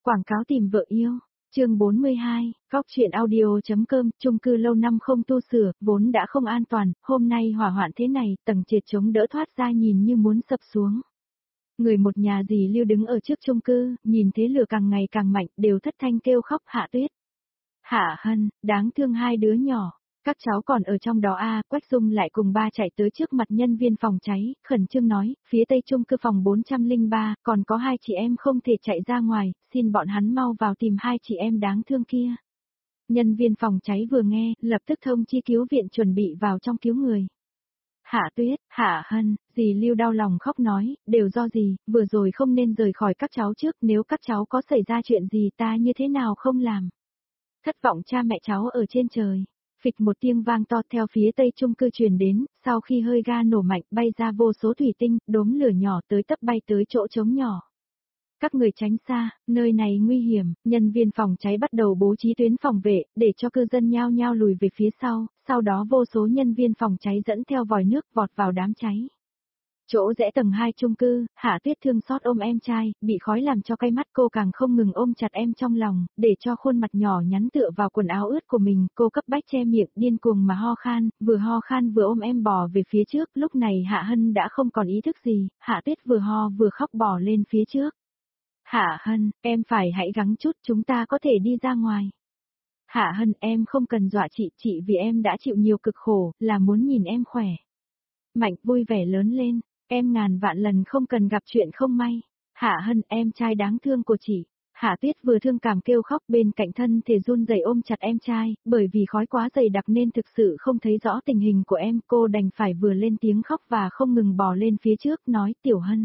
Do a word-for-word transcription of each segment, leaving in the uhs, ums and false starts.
Quảng cáo tìm vợ yêu. Chương bốn mươi hai, Góc truyện audio.com, chung cư lâu năm không tu sửa, vốn đã không an toàn, hôm nay hỏa hoạn thế này, tầng trệt chống đỡ thoát ra nhìn như muốn sập xuống. Người một nhà dì Lưu đứng ở trước chung cư, nhìn thế lửa càng ngày càng mạnh, đều thất thanh kêu khóc Hạ Tuyết. Hạ Hân, đáng thương hai đứa nhỏ. Các cháu còn ở trong đó a, Quách Dung lại cùng ba chạy tới trước mặt nhân viên phòng cháy, khẩn trương nói, phía tây chung cư phòng bốn trăm lẻ ba, còn có hai chị em không thể chạy ra ngoài, xin bọn hắn mau vào tìm hai chị em đáng thương kia. Nhân viên phòng cháy vừa nghe, lập tức thông chi cứu viện chuẩn bị vào trong cứu người. Hạ Tuyết, Hạ Hân, dì Lưu đau lòng khóc nói, đều do dì, vừa rồi không nên rời khỏi các cháu trước, nếu các cháu có xảy ra chuyện gì ta như thế nào không làm. Thất vọng cha mẹ cháu ở trên trời. Phịch một tiếng vang to theo phía tây chung cư truyền đến, sau khi hơi ga nổ mạnh bay ra vô số thủy tinh, đốm lửa nhỏ tới tấp bay tới chỗ trống nhỏ. Các người tránh xa, nơi này nguy hiểm, nhân viên phòng cháy bắt đầu bố trí tuyến phòng vệ, để cho cư dân nhao nhao lùi về phía sau, sau đó vô số nhân viên phòng cháy dẫn theo vòi nước vọt vào đám cháy. Chỗ rẽ tầng hai chung cư, Hạ Tuyết thương xót ôm em trai, bị khói làm cho cay mắt cô càng không ngừng ôm chặt em trong lòng, để cho khuôn mặt nhỏ nhắn tựa vào quần áo ướt của mình, cô cấp bách che miệng, điên cuồng mà ho khan, vừa ho khan vừa ôm em bò về phía trước, lúc này Hạ Hân đã không còn ý thức gì, Hạ Tuyết vừa ho vừa khóc bò lên phía trước. Hạ Hân, em phải hãy gắng chút, chúng ta có thể đi ra ngoài. Hạ Hân, em không cần dọa chị, chị vì em đã chịu nhiều cực khổ, là muốn nhìn em khỏe. Mạnh vui vẻ lớn lên. Em ngàn vạn lần không cần gặp chuyện không may. Hạ Hân, em trai đáng thương của chị. Hạ Tuyết vừa thương cảm kêu khóc bên cạnh thân thể run rẩy ôm chặt em trai, bởi vì khói quá dày đặc nên thực sự không thấy rõ tình hình của em, cô đành phải vừa lên tiếng khóc và không ngừng bò lên phía trước nói Tiểu Hân.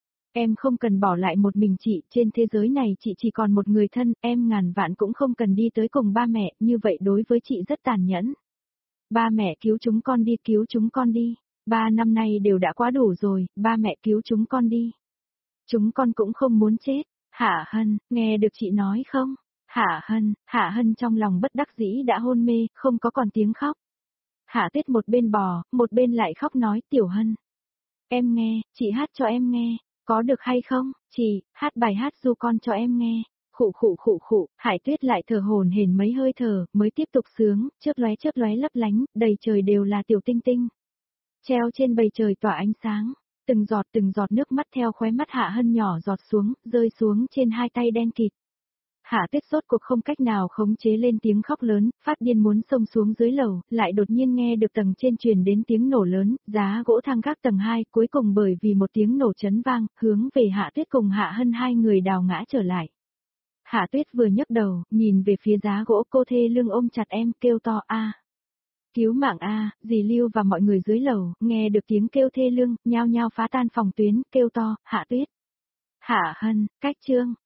Em không cần bỏ lại một mình chị, trên thế giới này chị chỉ còn một người thân, em ngàn vạn cũng không cần đi tới cùng ba mẹ, như vậy đối với chị rất tàn nhẫn. Ba mẹ cứu chúng con đi, cứu chúng con đi. Ba năm nay đều đã quá đủ rồi, ba mẹ cứu chúng con đi. Chúng con cũng không muốn chết. Hạ Hân, nghe được chị nói không? Hạ Hân, Hạ Hân trong lòng bất đắc dĩ đã hôn mê, không có còn tiếng khóc. Hạ Tuyết một bên bò, một bên lại khóc nói Tiểu Hân. Em nghe, chị hát cho em nghe, có được hay không? Chị, hát bài hát ru con cho em nghe. Khụ khụ khụ khụ, Hải Tuyết lại thở hổn hển mấy hơi thở, mới tiếp tục sướng, chớp lóe chớp lóe lấp lánh, đầy trời đều là tiểu tinh tinh. Treo trên bầu trời tỏa ánh sáng, từng giọt từng giọt nước mắt theo khóe mắt Hạ Hân nhỏ giọt xuống, rơi xuống trên hai tay đen kịt. Hạ Tuyết sốt cuộc không cách nào khống chế lên tiếng khóc lớn, phát điên muốn xông xuống dưới lầu, lại đột nhiên nghe được tầng trên truyền đến tiếng nổ lớn, giá gỗ thang gác tầng hai, cuối cùng bởi vì một tiếng nổ chấn vang, hướng về Hạ Tuyết cùng Hạ Hân hai người đào ngã trở lại. Hạ Tuyết vừa nhấc đầu, nhìn về phía giá gỗ, cô thê lưng ôm chặt em, kêu to a. Cứu mạng a, dì Lưu và mọi người dưới lầu, nghe được tiếng kêu thê lương, nhao nhao phá tan phòng tuyến, kêu to, Hạ Tuyết. Hạ Hân, cách trương,